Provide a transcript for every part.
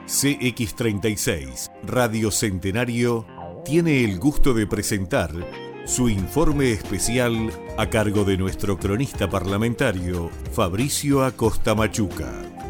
CX36 Radio Centenario tiene el gusto de presentar su informe especial a cargo de nuestro cronista parlamentario Fabricio Acosta Machuca.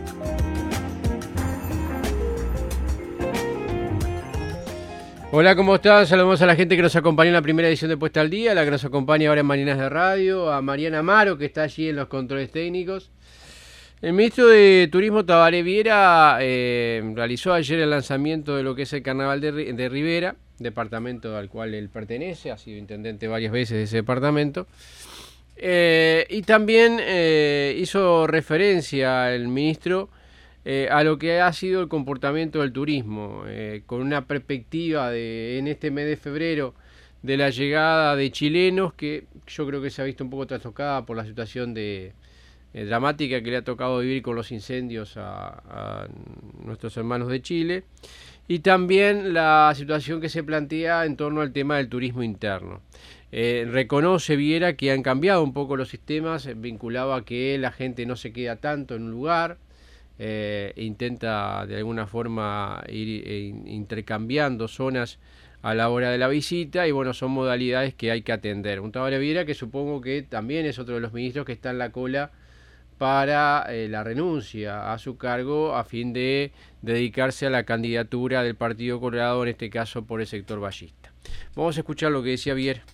Hola, ¿cómo están? Saludamos a la gente que nos acompañó en la primera edición de Puesta al Día, la que nos acompaña ahora en Mañanas de Radio, a Mariana Amaro, que está allí en los controles técnicos. El ministro de Turismo, Tabaré Viera, realizó ayer el lanzamiento de lo que es el Carnaval de Rivera, departamento al cual él pertenece, ha sido intendente varias veces de ese departamento. Y también hizo referencia el ministro a lo que ha sido el comportamiento del turismo, con una perspectiva en este mes de febrero de la llegada de chilenos, que yo creo que se ha visto un poco trastocada por la situación dramática que le ha tocado vivir con los incendios a nuestros hermanos de Chile, y también la situación que se plantea en torno al tema del turismo interno. Reconoce Viera que han cambiado un poco los sistemas, vinculado a que la gente no se queda tanto en un lugar, intenta de alguna forma ir intercambiando zonas a la hora de la visita, y bueno, son modalidades que hay que atender. Un Tabaré Viera que supongo que también es otro de los ministros que está en la cola para la renuncia a su cargo a fin de dedicarse a la candidatura del Partido Colorado, en este caso por el sector ballista. Vamos a escuchar lo que decía Viera.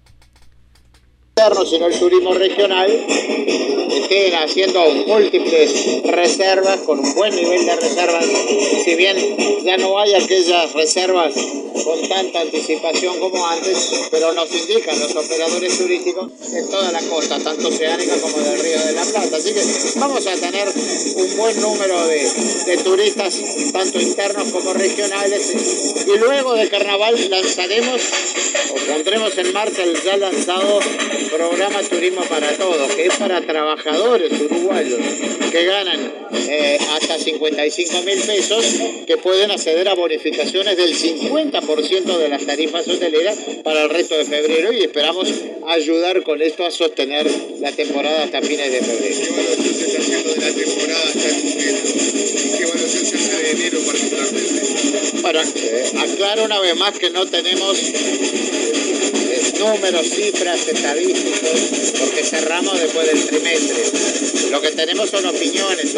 Sino el turismo regional, estén haciendo múltiples reservas con un buen nivel de reservas, si bien ya no hay aquellas reservas con tanta anticipación como antes, pero nos indican los operadores turísticos en toda la costa, tanto oceánica como del Río de la Plata. Así que vamos a tener un buen número de turistas, tanto internos como regionales, y luego del carnaval lanzaremos o pondremos en marcha el ya lanzado programa Turismo para Todos, que es para trabajadores uruguayos que ganan hasta 55.000 pesos, que pueden acceder a bonificaciones del 50% de las tarifas hoteleras para el resto de febrero, y esperamos ayudar con esto a sostener la temporada hasta fines de febrero. ¿Qué evaluación se está haciendo de la temporada hasta el momento? ¿Y qué evaluación se hace de enero particularmente? Bueno, aclaro una vez más que no tenemos números, cifras, estadísticos, porque cerramos después del trimestre. Lo que tenemos son opiniones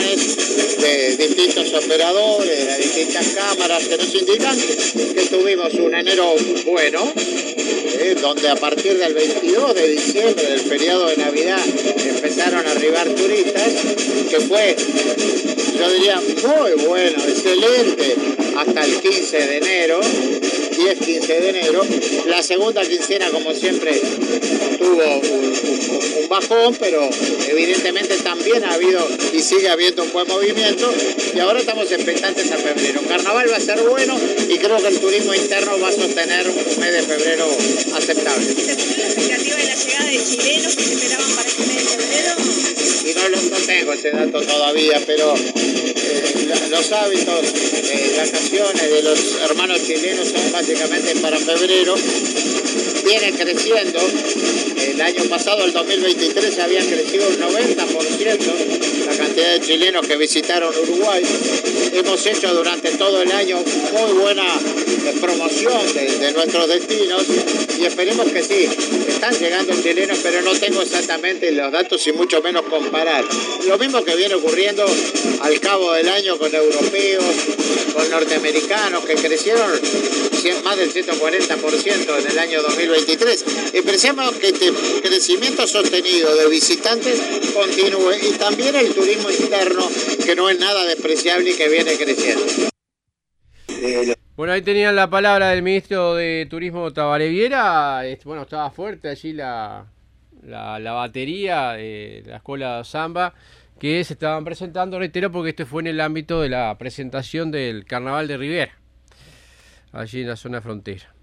de distintos operadores, de las distintas cámaras, que nos indican que tuvimos un enero bueno, donde a partir del 22 de diciembre, del feriado de Navidad, empezaron a arribar turistas, que fue, yo diría, muy bueno, excelente, hasta el 15 de enero, 10-15 de enero. La segunda quincena, como siempre, tuvo un bajón, pero evidentemente también ha habido y sigue habiendo un buen movimiento, y ahora estamos expectantes a febrero. Carnaval va a ser bueno, y creo que el turismo interno va a sostener un mes de febrero aceptable. ¿Se cumplió la expectativa de la llegada de chilenos que se esperaban para este mes de febrero? Y no tengo ese dato todavía, pero los hábitos de vacaciones de los hermanos chilenos son básicamente para febrero. Viene creciendo. El año pasado, el 2023, habían crecido un 90% la cantidad de chilenos que visitaron Uruguay. Hemos hecho durante todo el año muy buena promoción de nuestros destinos, y esperemos que sí. Están llegando chilenos, pero no tengo exactamente los datos y mucho menos comparar. Lo mismo que viene ocurriendo al cabo del año con europeos, con norteamericanos, que crecieron más del 140% en el año 2023. Y pensemos que este crecimiento sostenido de visitantes continúe, y también el turismo interno, que no es nada despreciable y que viene creciendo. Bueno, ahí tenían la palabra del ministro de Turismo, Tabaré Viera. Bueno, estaba fuerte allí la batería de la escuela de Zamba que se estaban presentando, reitero, porque este fue en el ámbito de la presentación del Carnaval de Rivera, allí en la zona frontera.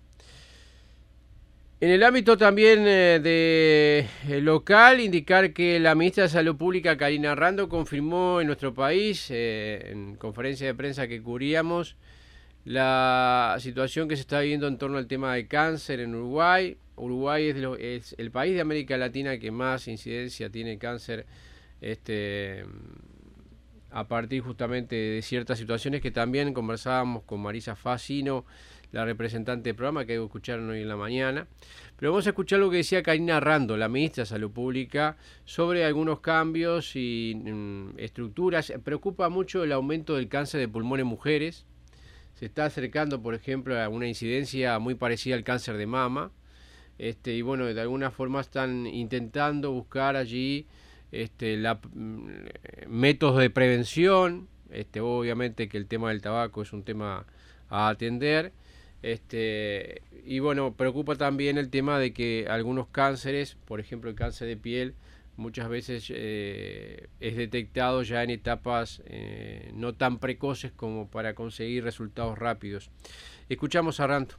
En el ámbito también local, indicar que la ministra de Salud Pública, Karina Rando, confirmó en nuestro país, en conferencia de prensa que cubríamos, la situación que se está viviendo en torno al tema del cáncer en Uruguay. Uruguay es el país de América Latina que más incidencia tiene cáncer a partir justamente de ciertas situaciones que también conversábamos con Marisa Facino, la representante del programa, que escucharon hoy en la mañana. Pero vamos a escuchar lo que decía Karina Rando, la ministra de Salud Pública, sobre algunos cambios y estructuras. Preocupa mucho el aumento del cáncer de pulmón en mujeres. Se está acercando, por ejemplo, a una incidencia muy parecida al cáncer de mama. Y bueno, de alguna forma están intentando buscar allí métodos de prevención. Obviamente que el tema del tabaco es un tema a atender. Y bueno, preocupa también el tema de que algunos cánceres, por ejemplo el cáncer de piel, muchas veces es detectado ya en etapas no tan precoces como para conseguir resultados rápidos. Escuchamos a Rando.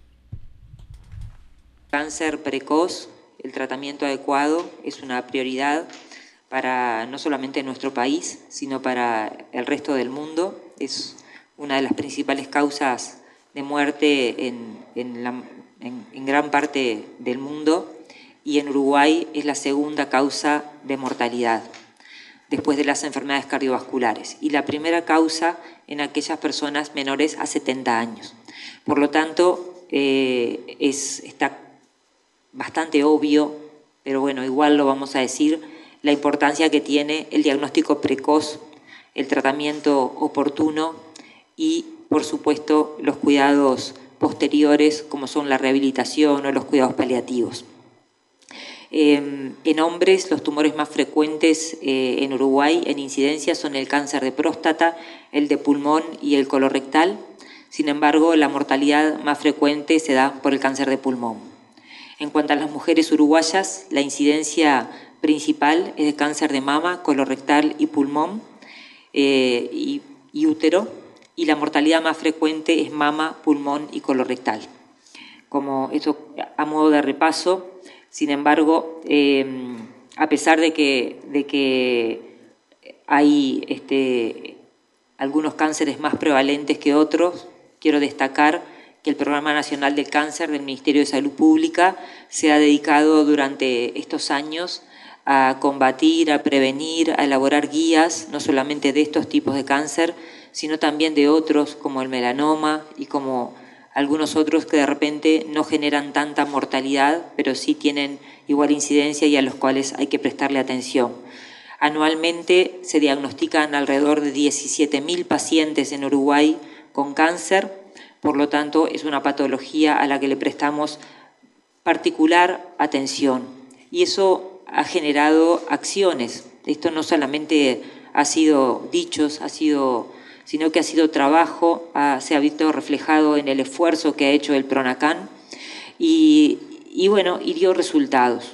Cáncer precoz, el tratamiento adecuado es una prioridad para no solamente nuestro país, sino para el resto del mundo. Es una de las principales causas de muerte en gran parte del mundo, y en Uruguay es la segunda causa de mortalidad después de las enfermedades cardiovasculares, y la primera causa en aquellas personas menores a 70 años. Por lo tanto, está bastante obvio, pero bueno, igual lo vamos a decir, la importancia que tiene el diagnóstico precoz, el tratamiento oportuno y, por supuesto, los cuidados posteriores, como son la rehabilitación o los cuidados paliativos. En hombres, los tumores más frecuentes en Uruguay en incidencia son el cáncer de próstata, el de pulmón y el colorectal. Sin embargo, la mortalidad más frecuente se da por el cáncer de pulmón. En cuanto a las mujeres uruguayas, la incidencia principal es de cáncer de mama, colorectal y pulmón y útero, y la mortalidad más frecuente es mama, pulmón y colorectal. Como eso a modo de repaso, sin embargo, a pesar de que hay algunos cánceres más prevalentes que otros, quiero destacar que el Programa Nacional del Cáncer del Ministerio de Salud Pública se ha dedicado durante estos años a combatir, a prevenir, a elaborar guías, no solamente de estos tipos de cáncer, sino también de otros como el melanoma y como algunos otros que de repente no generan tanta mortalidad, pero sí tienen igual incidencia y a los cuales hay que prestarle atención. Anualmente se diagnostican alrededor de 17.000 pacientes en Uruguay con cáncer. Por lo tanto, es una patología a la que le prestamos particular atención. Y eso ha generado acciones. Esto no solamente ha sido dichos, sino que ha sido trabajo, se ha visto reflejado en el esfuerzo que ha hecho el PRONACAN y dio resultados.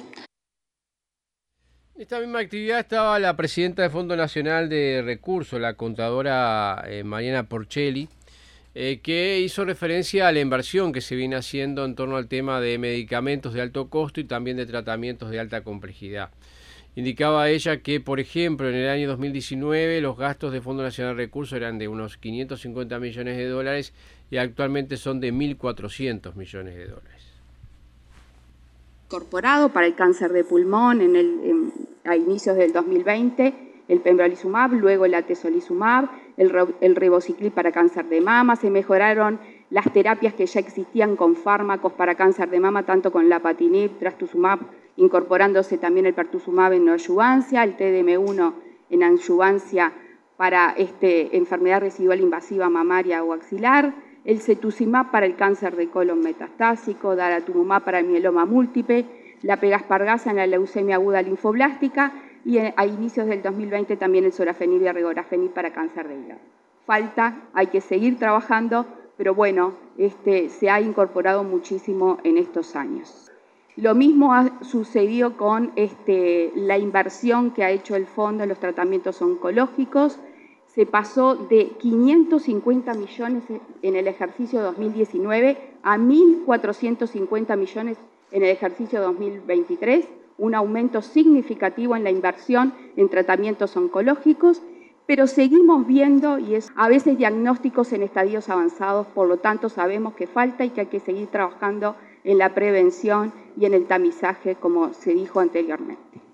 En esta misma actividad estaba la presidenta del Fondo Nacional de Recursos, la contadora Mariana Porchelli, que hizo referencia a la inversión que se viene haciendo en torno al tema de medicamentos de alto costo y también de tratamientos de alta complejidad. Indicaba ella que, por ejemplo, en el año 2019 los gastos del Fondo Nacional de Recursos eran de unos 550 millones de dólares y actualmente son de 1.400 millones de dólares. Incorporado para el cáncer de pulmón a inicios del 2020, el pembrolizumab, luego el atezolizumab, el ribociclib para cáncer de mama. Se mejoraron las terapias que ya existían con fármacos para cáncer de mama, tanto con lapatinib, trastuzumab, incorporándose también el pertuzumab en neoadyuvancia, el TDM1 en adyuvancia para enfermedad residual invasiva mamaria o axilar, el cetuximab para el cáncer de colon metastásico, daratumumab para el mieloma múltiple, la pegaspargasa en la leucemia aguda linfoblástica y a inicios del 2020 también el sorafenib y regorafenib para cáncer de hígado. Hay que seguir trabajando, pero bueno, se ha incorporado muchísimo en estos años. Lo mismo ha sucedido con la inversión que ha hecho el fondo en los tratamientos oncológicos. Se pasó de 550 millones en el ejercicio 2019 a 1.450 millones en el ejercicio 2023, un aumento significativo en la inversión en tratamientos oncológicos, pero seguimos viendo a veces diagnósticos en estadios avanzados, por lo tanto sabemos que falta y que hay que seguir trabajando en la prevención y en el tamizaje, como se dijo anteriormente.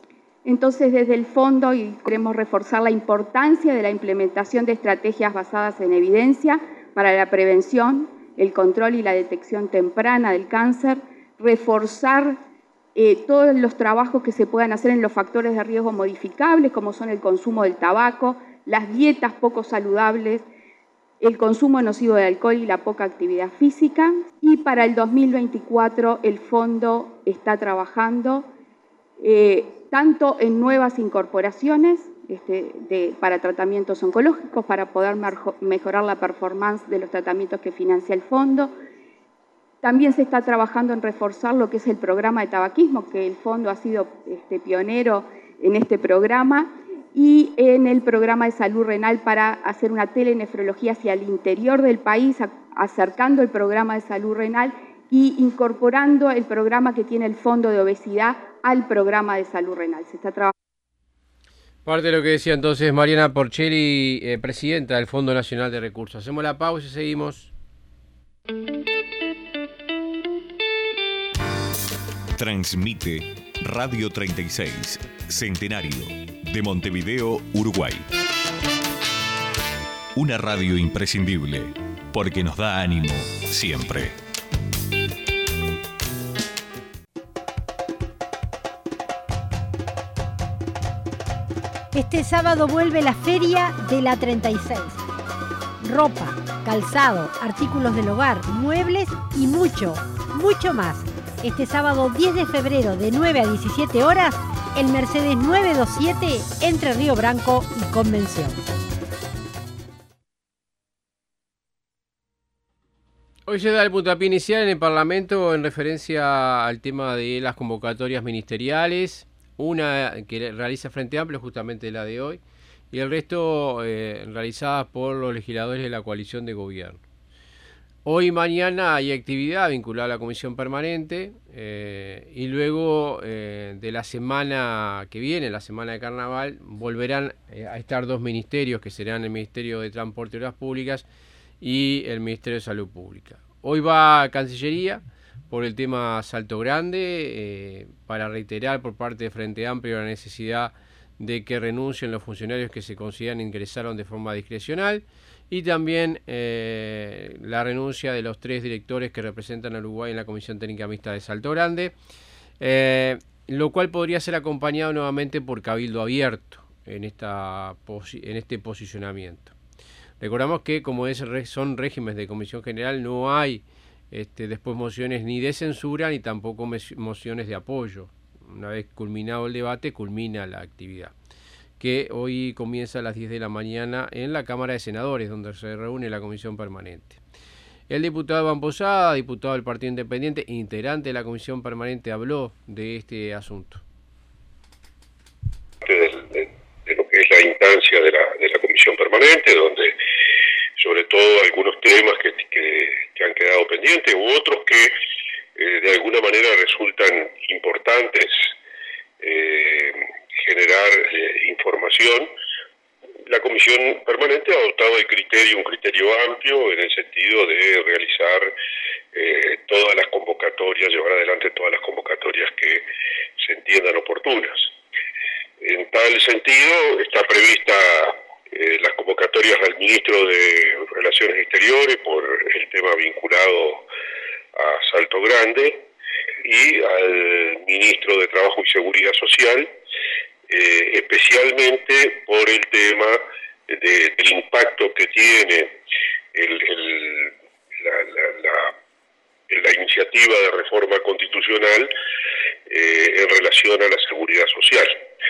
Entonces, desde el fondo queremos reforzar la importancia de la implementación de estrategias basadas en evidencia para la prevención, el control y la detección temprana del cáncer, reforzar todos los trabajos que se puedan hacer en los factores de riesgo modificables, como son el consumo del tabaco, las dietas poco saludables, el consumo nocivo de alcohol y la poca actividad física. Y para el 2024 el fondo está trabajando tanto en nuevas incorporaciones para tratamientos oncológicos, para poder mejorar la performance de los tratamientos que financia el fondo. También se está trabajando en reforzar lo que es el programa de tabaquismo, que el fondo ha sido pionero en este programa, y en el programa de salud renal para hacer una telenefrología hacia el interior del país, acercando el programa de salud renal y incorporando el programa que tiene el Fondo de Obesidad al programa de salud renal. Se está trabajando. Parte de lo que decía entonces Mariana Porchelli, presidenta del Fondo Nacional de Recursos. Hacemos la pausa y seguimos. Transmite Radio 36, Centenario, de Montevideo, Uruguay. Una radio imprescindible, porque nos da ánimo siempre. Este sábado vuelve la Feria de la 36. Ropa, calzado, artículos del hogar, muebles y mucho, mucho más. Este sábado 10 de febrero de 9 a 17 horas, el Mercedes 927 entre Río Branco y Convención. Hoy se da el puntapié inicial en el Parlamento en referencia al tema de las convocatorias ministeriales. Una que realiza Frente Amplio, justamente la de hoy, y el resto realizadas por los legisladores de la coalición de gobierno. Hoy y mañana hay actividad vinculada a la comisión permanente y luego de la semana que viene, la semana de carnaval, volverán a estar dos ministerios que serán el Ministerio de Transporte y Obras Públicas y el Ministerio de Salud Pública. Hoy va a Cancillería por el tema Salto Grande, para reiterar por parte de Frente Amplio la necesidad de que renuncien los funcionarios que se consideran ingresaron de forma discrecional, y también la renuncia de los 3 directores que representan a Uruguay en la Comisión Técnica Mixta de Salto Grande, lo cual podría ser acompañado nuevamente por Cabildo Abierto en este posicionamiento. Recordamos que como son regímenes de Comisión General, no hay después mociones ni de censura ni tampoco mociones de apoyo. Una vez culminado el debate, culmina la actividad, que hoy comienza a las 10 de la mañana en la Cámara de Senadores, donde se reúne la Comisión Permanente. El diputado Iván Posada, diputado del Partido Independiente, integrante de la Comisión Permanente, habló de este asunto. De lo que es la instancia de la Comisión Permanente, donde sobre todo algunos temas que han quedado pendientes u otros que de alguna manera resultan importantes generar información. La Comisión Permanente ha adoptado un criterio amplio en el sentido de realizar todas las convocatorias, llevar adelante todas las convocatorias que se entiendan oportunas. En tal sentido está prevista las convocatorias al ministro de Relaciones Exteriores por el tema vinculado a Salto Grande y al ministro de Trabajo y Seguridad Social, especialmente por el tema del impacto que tiene la iniciativa de reforma constitucional en relación a la seguridad social.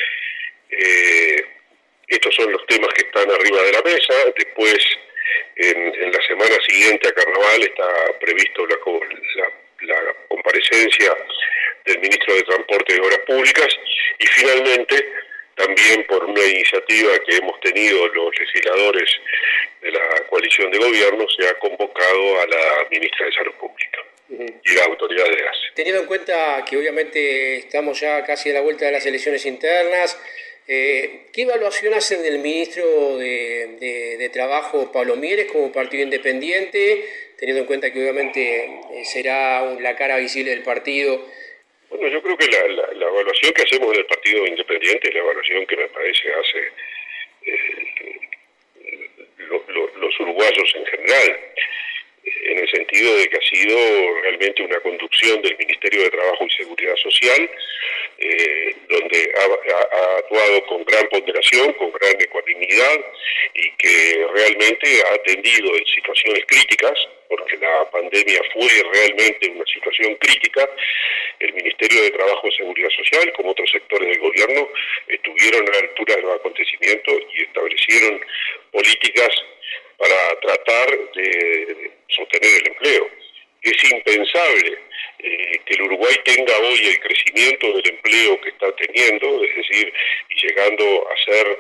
Estos son los temas que están arriba de la mesa. Después, en la semana siguiente a Carnaval, está previsto la comparecencia del ministro de Transporte y Obras Públicas, y finalmente, también por una iniciativa que hemos tenido los legisladores de la coalición de gobierno, se ha convocado a la ministra de Salud Pública y la autoridad de gas. Teniendo en cuenta que obviamente estamos ya casi a la vuelta de las elecciones internas, ¿qué evaluación hacen del ministro de Trabajo, Pablo Mieres, como partido independiente, teniendo en cuenta que obviamente será la cara visible del partido Bueno, yo creo que la evaluación que hacemos en el Partido Independiente es la evaluación que me parece hace los uruguayos en general, en el sentido de que ha sido realmente una conducción del Ministerio de Trabajo y Seguridad Social, donde ha actuado con gran ponderación, con gran ecuanimidad, y que realmente ha atendido en situaciones críticas, porque la pandemia fue realmente una situación crítica. El Ministerio de Trabajo y Seguridad Social, como otros sectores del gobierno, estuvieron a la altura de los acontecimientos y establecieron políticas para tratar de sostener el empleo. Es impensable que el Uruguay tenga hoy el crecimiento del empleo que está teniendo, es decir, y llegando a ser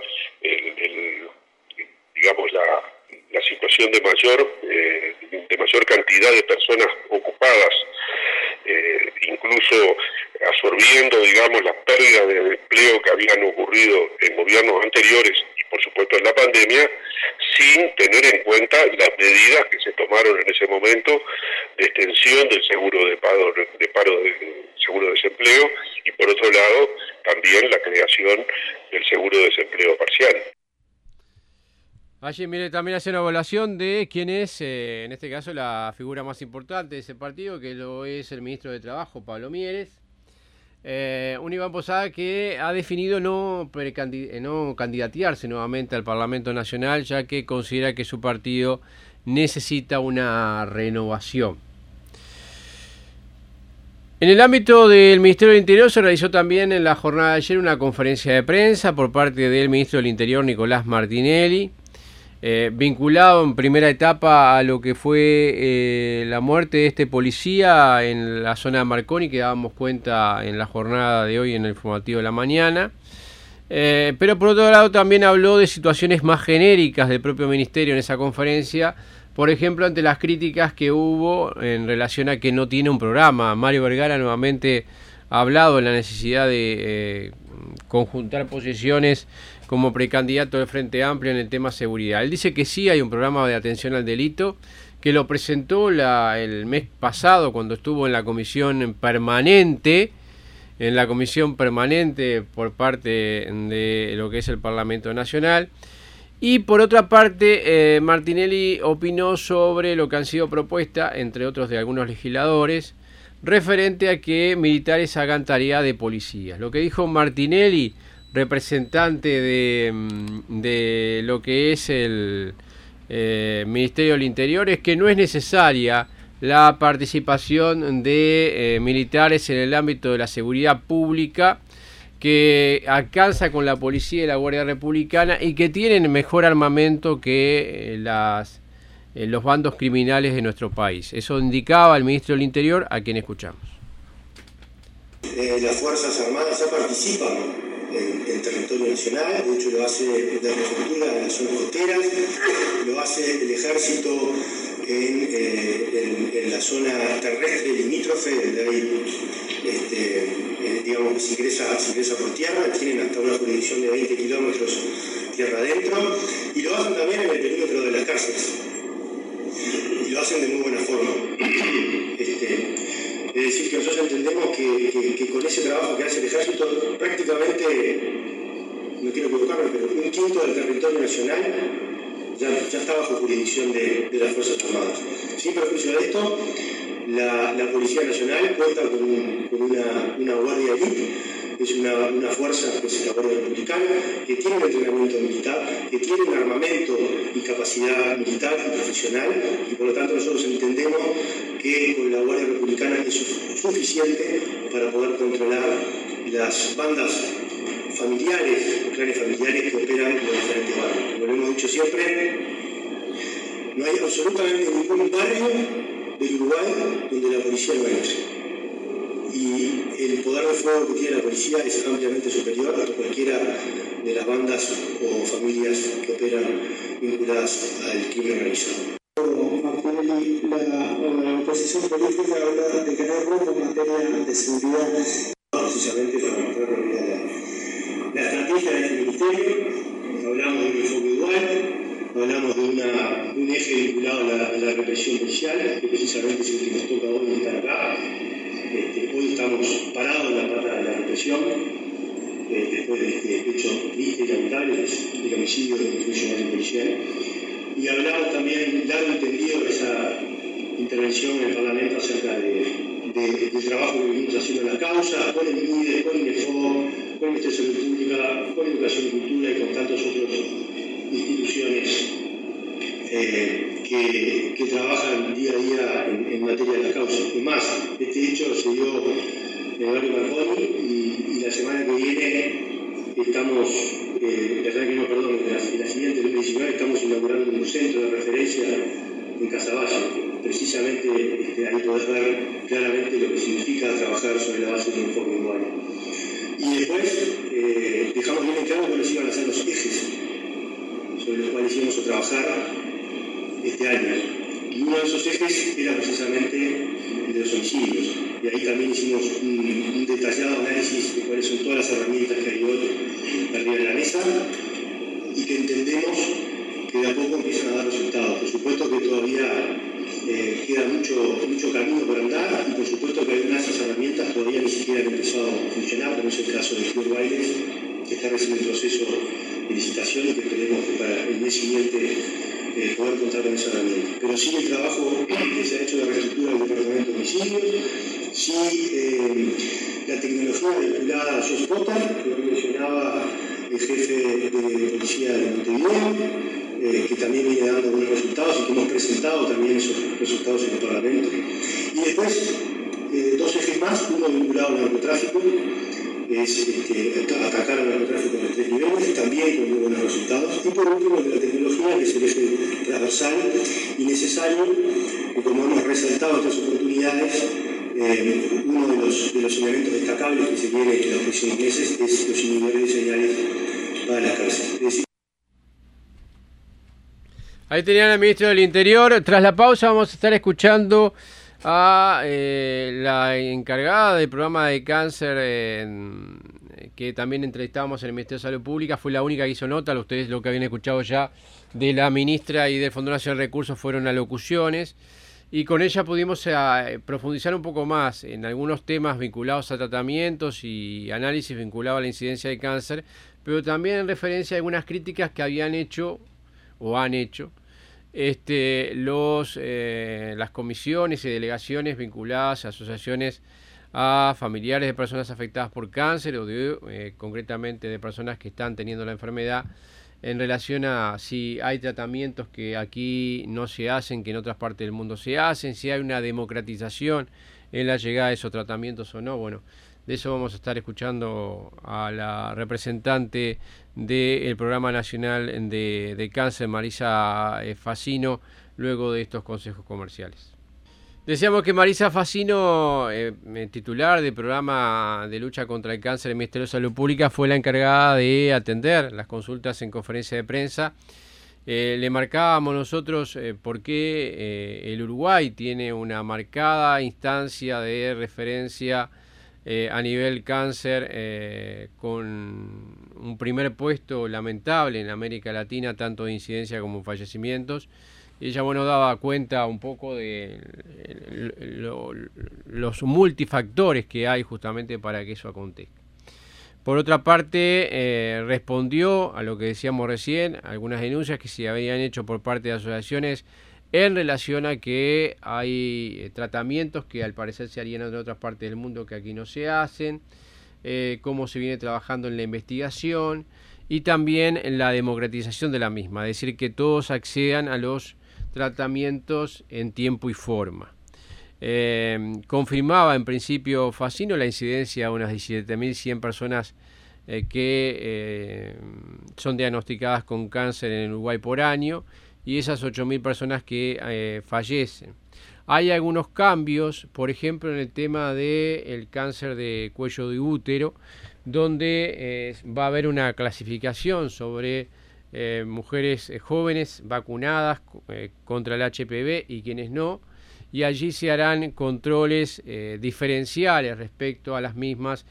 digamos la situación de mayor cantidad de personas ocupadas, incluso absorbiendo, digamos, las pérdidas de empleo que habían ocurrido en gobiernos anteriores y por supuesto en la pandemia, sin tener en cuenta las medidas que se tomaron en ese momento de extensión del seguro de paro del seguro de desempleo, y por otro lado también la creación del seguro de desempleo parcial. Allí, mire, también hace una evaluación de quién es, en este caso, la figura más importante de ese partido, que lo es el ministro de Trabajo, Pablo Mieres. Un Iván Posada que ha definido no candidatearse nuevamente al Parlamento Nacional, ya que considera que su partido necesita una renovación. En el ámbito del Ministerio del Interior se realizó también en la jornada de ayer una conferencia de prensa por parte del ministro del Interior, Nicolás Martinelli, vinculado en primera etapa a lo que fue la muerte de este policía en la zona de Marconi, que dábamos cuenta en la jornada de hoy en el informativo de la mañana. Pero por otro lado también habló de situaciones más genéricas del propio ministerio en esa conferencia, por ejemplo ante las críticas que hubo en relación a que no tiene un programa. Mario Vergara nuevamente ha hablado de la necesidad de conjuntar posiciones como precandidato del Frente Amplio en el tema seguridad. Él dice que sí hay un programa de atención al delito, que lo presentó el mes pasado cuando estuvo en la comisión permanente, por parte de lo que es el Parlamento Nacional. Y por otra parte, Martinelli opinó sobre lo que han sido propuestas, entre otros de algunos legisladores, referente a que militares hagan tarea de policías. Lo que dijo Martinelli, representante de lo que es el Ministerio del Interior, es que no es necesaria la participación de militares en el ámbito de la seguridad pública, que alcanza con la policía y la Guardia Republicana y que tienen mejor armamento que los bandos criminales de nuestro país. Eso indicaba el ministro del Interior, a quien escuchamos. Las Fuerzas Armadas ya participan en territorio nacional, de hecho lo hace de prefectura en las zonas costeras, lo hace el Ejército en la zona terrestre limítrofe, donde hay, digamos que se ingresa por tierra, tienen hasta una jurisdicción de 20 kilómetros tierra adentro, y lo hacen también en el perímetro de las cárceles, y lo hacen de muy buena forma. Es decir, que nosotros entendemos que con ese trabajo que hace el Ejército, prácticamente, no quiero equivocarme, pero un quinto del territorio nacional ya está bajo jurisdicción de las Fuerzas Armadas. Sin perjuicio de esto, la Policía Nacional cuenta con una guardia elite, es una fuerza que es la Guardia Republicana, que tiene un entrenamiento militar, que tiene un armamento y capacidad militar y profesional, y por lo tanto nosotros entendemos que con la Guardia Republicana es suficiente para poder controlar las bandas familiares, clanes familiares que operan en los diferentes barrios. Como lo hemos dicho siempre, no hay absolutamente ningún barrio del Uruguay donde la policía no entre. Y el poder de fuego que tiene la policía es ampliamente superior a cualquiera de las bandas o familias que operan vinculadas al crimen organizado. Martinelli, la oposición política habla de querer rumbo en materia de seguridad, precisamente para mostrar la estrategia de este ministerio. Hablamos de un enfoque dual, hablamos de un eje vinculado a la represión policial, que precisamente es el que nos toca hoy estar acá. Hoy estamos parados en la pata de la represión, después de este hecho triste y lamentable, que es el homicidio de un funcionario policial. Y hablamos también largo y tendido de esa intervención en el Parlamento acerca del trabajo que venimos haciendo en la causa, con el MIDE, con INEFOR, con el Ministerio de Salud Pública, con Educación y Cultura y con tantas otras instituciones que trabajan día a día en materia de la causa. Es más, este hecho se dio en el barrio Marconi y la semana que viene estamos, la siguiente, el 2019, estamos inaugurando un centro de referencia en Casaballe. Precisamente ahí podés ver claramente lo que significa trabajar sobre la base de un enfoque urbano. Y después dejamos bien en claro cuáles iban a ser los ejes sobre los cuales íbamos a trabajar este año. Y uno de esos ejes era precisamente el de los homicidios. Y ahí también hicimos un detallado análisis de cuáles son todas las herramientas que hay hoy arriba de la mesa y que entendemos que de a poco empiezan a dar resultados. Por supuesto que todavía queda mucho camino por andar y por supuesto que algunas de esas herramientas todavía ni siquiera han empezado a funcionar, como es el caso de Club Bailes, que está recién en proceso de licitación y que esperemos que para el mes siguiente poder contar con esa herramienta. Pero sí el trabajo que se ha hecho de reestructura del Departamento de Homicidios, sí la tecnología vinculada a SOSPOTA, que mencionaba el jefe de policía de Montevideo, que también viene dando buenos resultados y que hemos presentado también esos resultados en el Parlamento. Y después, dos ejes más, uno vinculado al narcotráfico, es atacar al narcotráfico en los 3 niveles, también con muy buenos resultados. Y por último, el de la tecnología, que es el eje transversal y necesario, que como hemos resaltado en otras oportunidades, uno de los elementos destacables que se viene en los próximos meses es los inhibidores de señales para las cárceles. Ahí tenían al ministro del Interior. Tras la pausa vamos a estar escuchando a la encargada del programa de cáncer que también entrevistamos en el Ministerio de Salud Pública. Fue la única que hizo nota. Ustedes lo que habían escuchado ya de la ministra y del Fondo Nacional de Recursos fueron alocuciones. Y con ella pudimos profundizar un poco más en algunos temas vinculados a tratamientos y análisis vinculados a la incidencia de cáncer, pero también en referencia a algunas críticas que habían hecho o han hecho las comisiones y delegaciones vinculadas a asociaciones a familiares de personas afectadas por cáncer o concretamente de personas que están teniendo la enfermedad, en relación a si hay tratamientos que aquí no se hacen, que en otras partes del mundo se hacen, si hay una democratización en la llegada de esos tratamientos o no. Bueno, de eso vamos a estar escuchando a la representante del Programa Nacional de Cáncer, Marisa Facino, luego de estos consejos comerciales. Decíamos que Marisa Facino, titular del Programa de Lucha contra el Cáncer del Ministerio de Salud Pública, fue la encargada de atender las consultas en conferencia de prensa. Le marcábamos nosotros por qué el Uruguay tiene una marcada instancia de referencia a nivel cáncer, con un primer puesto lamentable en América Latina, tanto de incidencia como fallecimientos. Ella daba cuenta un poco de los multifactores que hay justamente para que eso acontezca. Por otra parte, respondió a lo que decíamos recién, algunas denuncias que se habían hecho por parte de asociaciones en relación a que hay tratamientos que al parecer se harían en otras partes del mundo que aquí no se hacen, cómo se viene trabajando en la investigación y también en la democratización de la misma, es decir, que todos accedan a los tratamientos en tiempo y forma. Confirmaba en principio Facino la incidencia de unas 17.100 personas que son diagnosticadas con cáncer en Uruguay por año y esas 8.000 personas que fallecen. Hay algunos cambios, por ejemplo en el tema del cáncer de cuello de útero, donde va a haber una clasificación sobre mujeres jóvenes vacunadas contra el HPV y quienes no, y allí se harán controles diferenciales respecto a las mismas,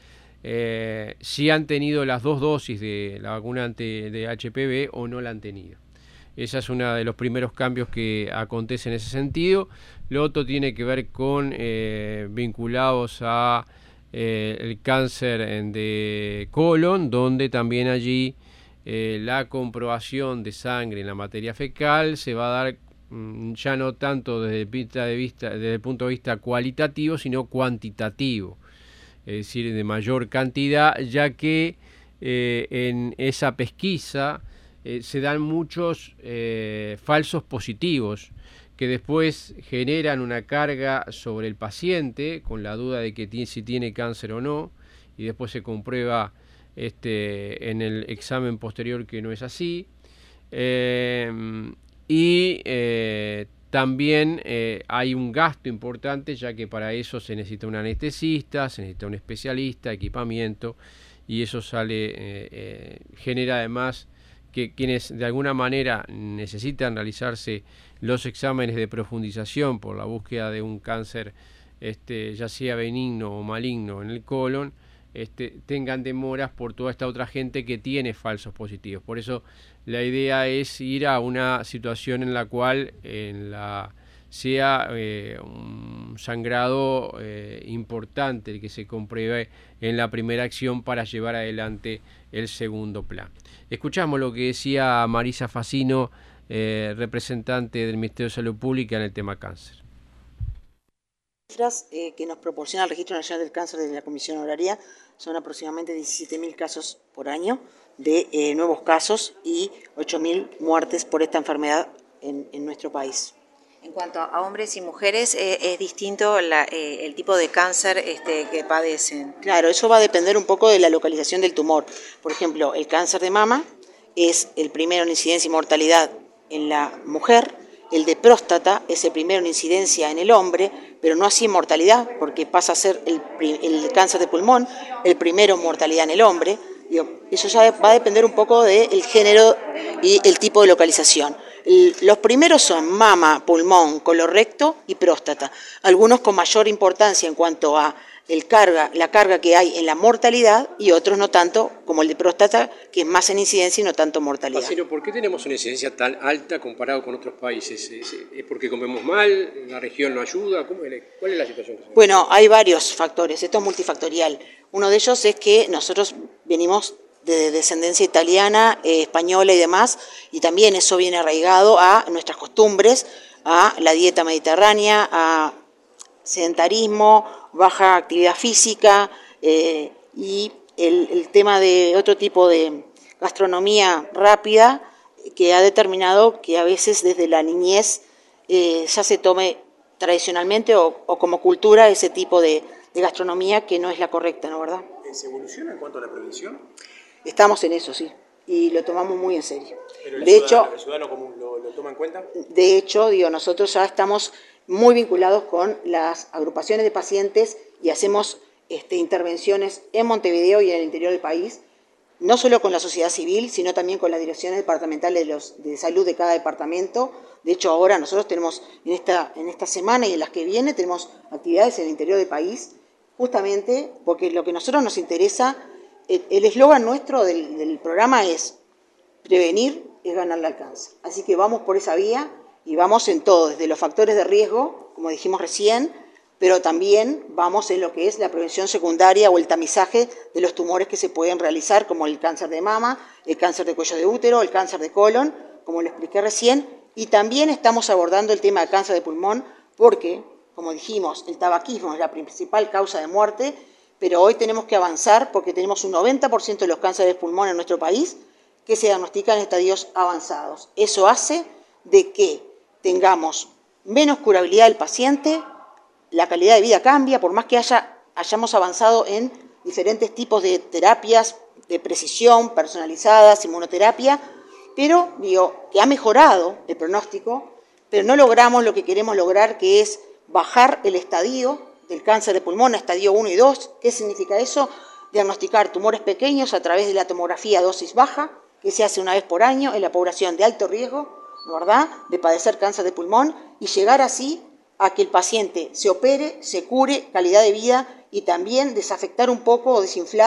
si han tenido las 2 dosis de la vacuna de HPV o no la han tenido. Esa es uno de los primeros cambios que acontece en ese sentido. Lo otro tiene que ver con vinculados a el cáncer de colon, donde también allí la comprobación de sangre en la materia fecal se va a dar ya no tanto desde el punto de vista cualitativo, sino cuantitativo, es decir, de mayor cantidad, ya que en esa pesquisa se dan muchos falsos positivos que después generan una carga sobre el paciente con la duda de que si tiene cáncer o no, y después se comprueba en el examen posterior que no es así. También hay un gasto importante, ya que para eso se necesita un anestesista, se necesita un especialista, equipamiento, y eso genera además que quienes de alguna manera necesitan realizarse los exámenes de profundización por la búsqueda de un cáncer, ya sea benigno o maligno en el colon, tengan demoras por toda esta otra gente que tiene falsos positivos. Por eso la idea es ir a una situación en la cual sea un sangrado importante el que se compruebe en la primera acción para llevar adelante el segundo plan. Escuchamos lo que decía Marisa Facino, representante del Ministerio de Salud Pública en el tema cáncer. Las cifras que nos proporciona el Registro Nacional del Cáncer de la Comisión Horaria son aproximadamente 17.000 casos por año de nuevos casos y 8.000 muertes por esta enfermedad en nuestro país. En cuanto a hombres y mujeres, ¿es distinto el tipo de cáncer que padecen? Claro, eso va a depender un poco de la localización del tumor. Por ejemplo, el cáncer de mama es el primero en incidencia y mortalidad en la mujer, el de próstata es el primero en incidencia en el hombre, pero no así en mortalidad, porque pasa a ser el cáncer de pulmón el primero en mortalidad en el hombre. Eso ya va a depender un poco del género y el tipo de localización. Los primeros son mama, pulmón, colorecto y próstata, algunos con mayor importancia en cuanto a la carga que hay en la mortalidad y otros no tanto, como el de próstata, que es más en incidencia y no tanto mortalidad. Facino, ¿por qué tenemos una incidencia tan alta comparado con otros países? ¿Es porque comemos mal? ¿La región no ayuda? ¿Cuál es la situación? Bueno, hay varios factores, esto es multifactorial. Uno de ellos es que nosotros venimos de descendencia italiana, española y demás, y también eso viene arraigado a nuestras costumbres, a la dieta mediterránea, a sedentarismo, baja actividad física y el tema de otro tipo de gastronomía rápida que ha determinado que a veces desde la niñez ya se tome tradicionalmente o como cultura ese tipo de gastronomía que no es la correcta, ¿no, verdad? ¿Se evoluciona en cuanto a la prevención? Estamos en eso, sí, y lo tomamos muy en serio. ¿Pero el ciudadano común lo toma en cuenta? De hecho, nosotros ya estamos muy vinculados con las agrupaciones de pacientes y hacemos intervenciones en Montevideo y en el interior del país, no solo con la sociedad civil, sino también con las direcciones departamentales de salud de cada departamento. De hecho, ahora nosotros tenemos en esta semana y en las que viene tenemos actividades en el interior del país, justamente porque lo que a nosotros nos interesa, el eslogan nuestro del programa es prevenir es ganarle al cáncer. Así que vamos por esa vía y vamos en todo, desde los factores de riesgo, como dijimos recién, pero también vamos en lo que es la prevención secundaria o el tamizaje de los tumores que se pueden realizar, como el cáncer de mama, el cáncer de cuello de útero, el cáncer de colon, como lo expliqué recién, y también estamos abordando el tema del cáncer de pulmón porque, como dijimos, el tabaquismo es la principal causa de muerte, pero hoy tenemos que avanzar porque tenemos un 90% de los cánceres de pulmón en nuestro país que se diagnostican en estadios avanzados. Eso hace de que tengamos menos curabilidad del paciente, la calidad de vida cambia, por más que hayamos avanzado en diferentes tipos de terapias de precisión, personalizadas, inmunoterapia, pero que ha mejorado el pronóstico, pero no logramos lo que queremos lograr, que es bajar el estadio del cáncer de pulmón a estadio 1 y 2. ¿Qué significa eso? Diagnosticar tumores pequeños a través de la tomografía dosis baja, que se hace una vez por año en la población de alto riesgo, ¿verdad?, de padecer cáncer de pulmón, y llegar así a que el paciente se opere, se cure, calidad de vida, y también desafectar un poco o desinflar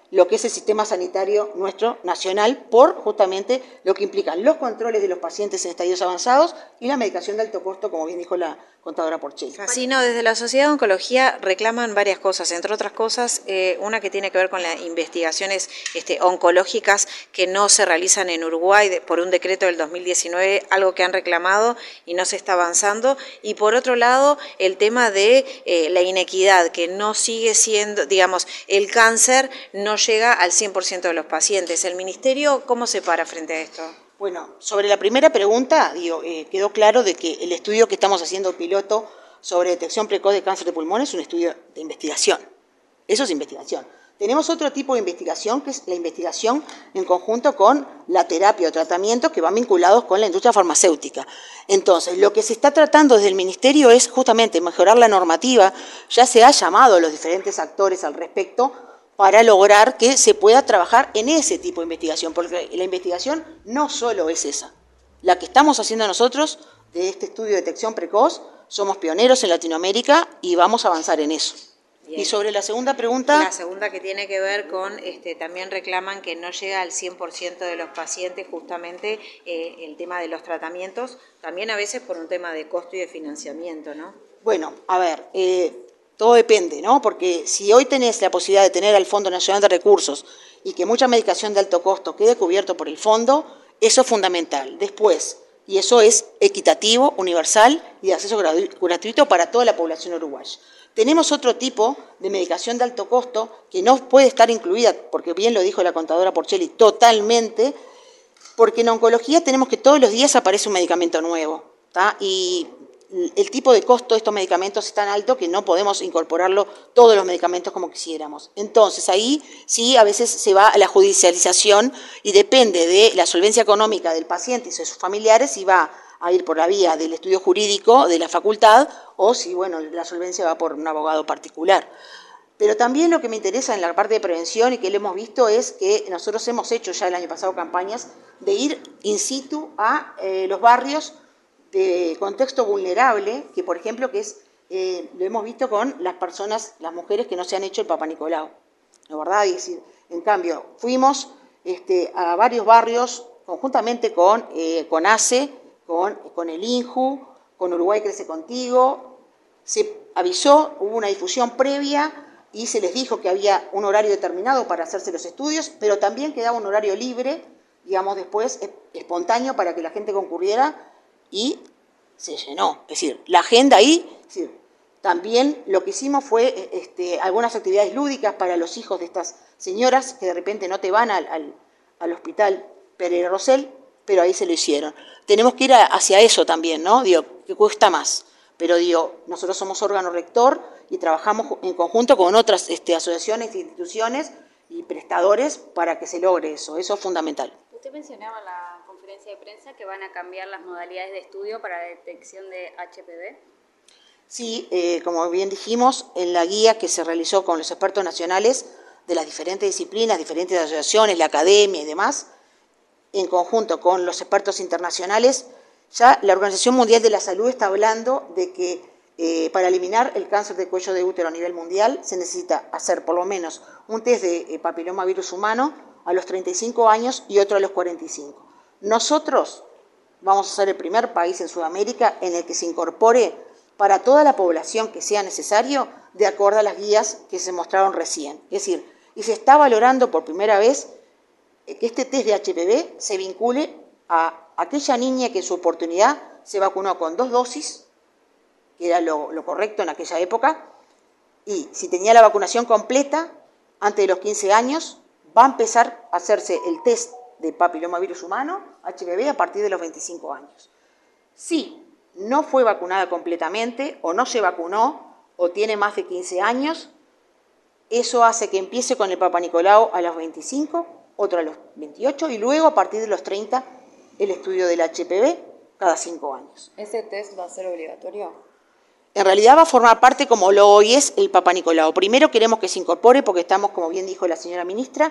lo que es el sistema sanitario nuestro nacional por justamente lo que implican los controles de los pacientes en estadios avanzados y la medicación de alto costo, como bien dijo la contadora Porchelli. Facino, desde la Sociedad de Oncología reclaman varias cosas, entre otras cosas, una que tiene que ver con las investigaciones oncológicas que no se realizan en Uruguay por un decreto del 2019, algo que han reclamado y no se está avanzando, y por otro lado el tema de la inequidad, que no sigue siendo, digamos, el cáncer no llega al 100% de los pacientes. ¿El Ministerio cómo se para frente a esto? Bueno, sobre la primera pregunta, quedó claro de que el estudio que estamos haciendo piloto sobre detección precoz de cáncer de pulmón es un estudio de investigación. Eso es investigación. Tenemos otro tipo de investigación, que es la investigación en conjunto con la terapia o tratamientos que van vinculados con la industria farmacéutica. Entonces, lo que se está tratando desde el Ministerio es justamente mejorar la normativa. Ya se ha llamado a los diferentes actores al respecto para lograr que se pueda trabajar en ese tipo de investigación, porque la investigación no solo es esa. La que estamos haciendo nosotros de este estudio de detección precoz, somos pioneros en Latinoamérica y vamos a avanzar en eso. Bien. Y sobre la segunda pregunta... La segunda, que tiene que ver con, también reclaman que no llega al 100% de los pacientes justamente el tema de los tratamientos, también a veces por un tema de costo y de financiamiento, ¿no? Bueno, a ver... todo depende, ¿no? Porque si hoy tenés la posibilidad de tener al Fondo Nacional de Recursos y que mucha medicación de alto costo quede cubierto por el fondo, eso es fundamental. Después, y eso es equitativo, universal y de acceso gratuito para toda la población uruguaya. Tenemos otro tipo de medicación de alto costo que no puede estar incluida, porque bien lo dijo la contadora Porchelli, totalmente, porque en oncología tenemos que todos los días aparece un medicamento nuevo, ¿tá? Y el tipo de costo de estos medicamentos es tan alto que no podemos incorporarlo todos los medicamentos como quisiéramos. Entonces ahí sí a veces se va a la judicialización y depende de la solvencia económica del paciente y de sus familiares si va a ir por la vía del estudio jurídico de la facultad o si la solvencia va por un abogado particular. Pero también lo que me interesa en la parte de prevención y que lo hemos visto es que nosotros hemos hecho ya el año pasado campañas de ir in situ a los barrios de contexto vulnerable, que por ejemplo que es lo hemos visto con las personas, las mujeres que no se han hecho el Papa Nicolau, ¿no, verdad? Y decir, en cambio, fuimos a varios barrios conjuntamente con ACE, con el INJU, con Uruguay Crece Contigo, se avisó, hubo una difusión previa y se les dijo que había un horario determinado para hacerse los estudios, pero también quedaba un horario libre, digamos después, espontáneo para que la gente concurriera, y se llenó. Es decir, la agenda ahí, es decir, también lo que hicimos fue algunas actividades lúdicas para los hijos de estas señoras que de repente no te van al hospital Pereira Rosell, pero ahí se lo hicieron. Tenemos que ir hacia eso también, ¿no? Digo, que cuesta más. Pero digo, nosotros somos órgano rector y trabajamos en conjunto con otras asociaciones, instituciones y prestadores para que se logre eso. Eso es fundamental. Usted mencionaba en la conferencia de prensa que van a cambiar las modalidades de estudio para la detección de HPV. Sí, como bien dijimos, en la guía que se realizó con los expertos nacionales de las diferentes disciplinas, diferentes asociaciones, la academia y demás, en conjunto con los expertos internacionales, ya la Organización Mundial de la Salud está hablando de que para eliminar el cáncer de cuello de útero a nivel mundial se necesita hacer por lo menos un test de papilomavirus humano a los 35 años y otro a los 45. Nosotros vamos a ser el primer país en Sudamérica en el que se incorpore para toda la población que sea necesario, de acuerdo a las guías que se mostraron recién. Es decir, y se está valorando por primera vez que este test de HPV se vincule a aquella niña que en su oportunidad se vacunó con 2 dosis, que era lo correcto en aquella época, y si tenía la vacunación completa antes de los 15 años, va a empezar a hacerse el test de papilomavirus humano, HPV, a partir de los 25 años. Si no fue vacunada completamente, o no se vacunó, o tiene más de 15 años, eso hace que empiece con el Papa Nicolau a los 25, otro a los 28, y luego a partir de los 30 el estudio del HPV cada 5 años. ¿Ese test va a ser obligatorio? En realidad va a formar parte, como lo hoy es, el Papa Nicolau. Primero queremos que se incorpore porque estamos, como bien dijo la señora ministra.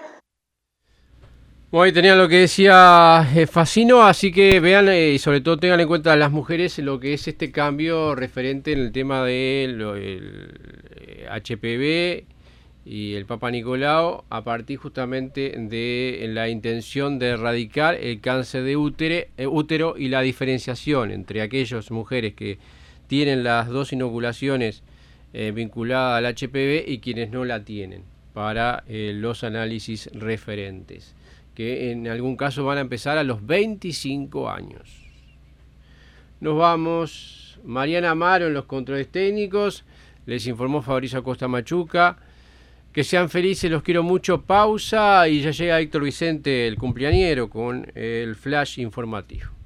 Bueno, ahí tenían lo que decía Facino, así que vean y sobre todo tengan en cuenta las mujeres lo que es este cambio referente en el tema del HPV y el Papa Nicolau, a partir justamente de la intención de erradicar el cáncer de útero y la diferenciación entre aquellas mujeres que tienen las 2 inoculaciones vinculadas al HPV y quienes no la tienen, para los análisis referentes, que en algún caso van a empezar a los 25 años. Nos vamos. Mariana Amaro en los controles técnicos. Les informó Fabricio Acosta Machuca. Que sean felices, los quiero mucho. Pausa y ya llega Héctor Vicente, el cumpleañero, con el flash informativo.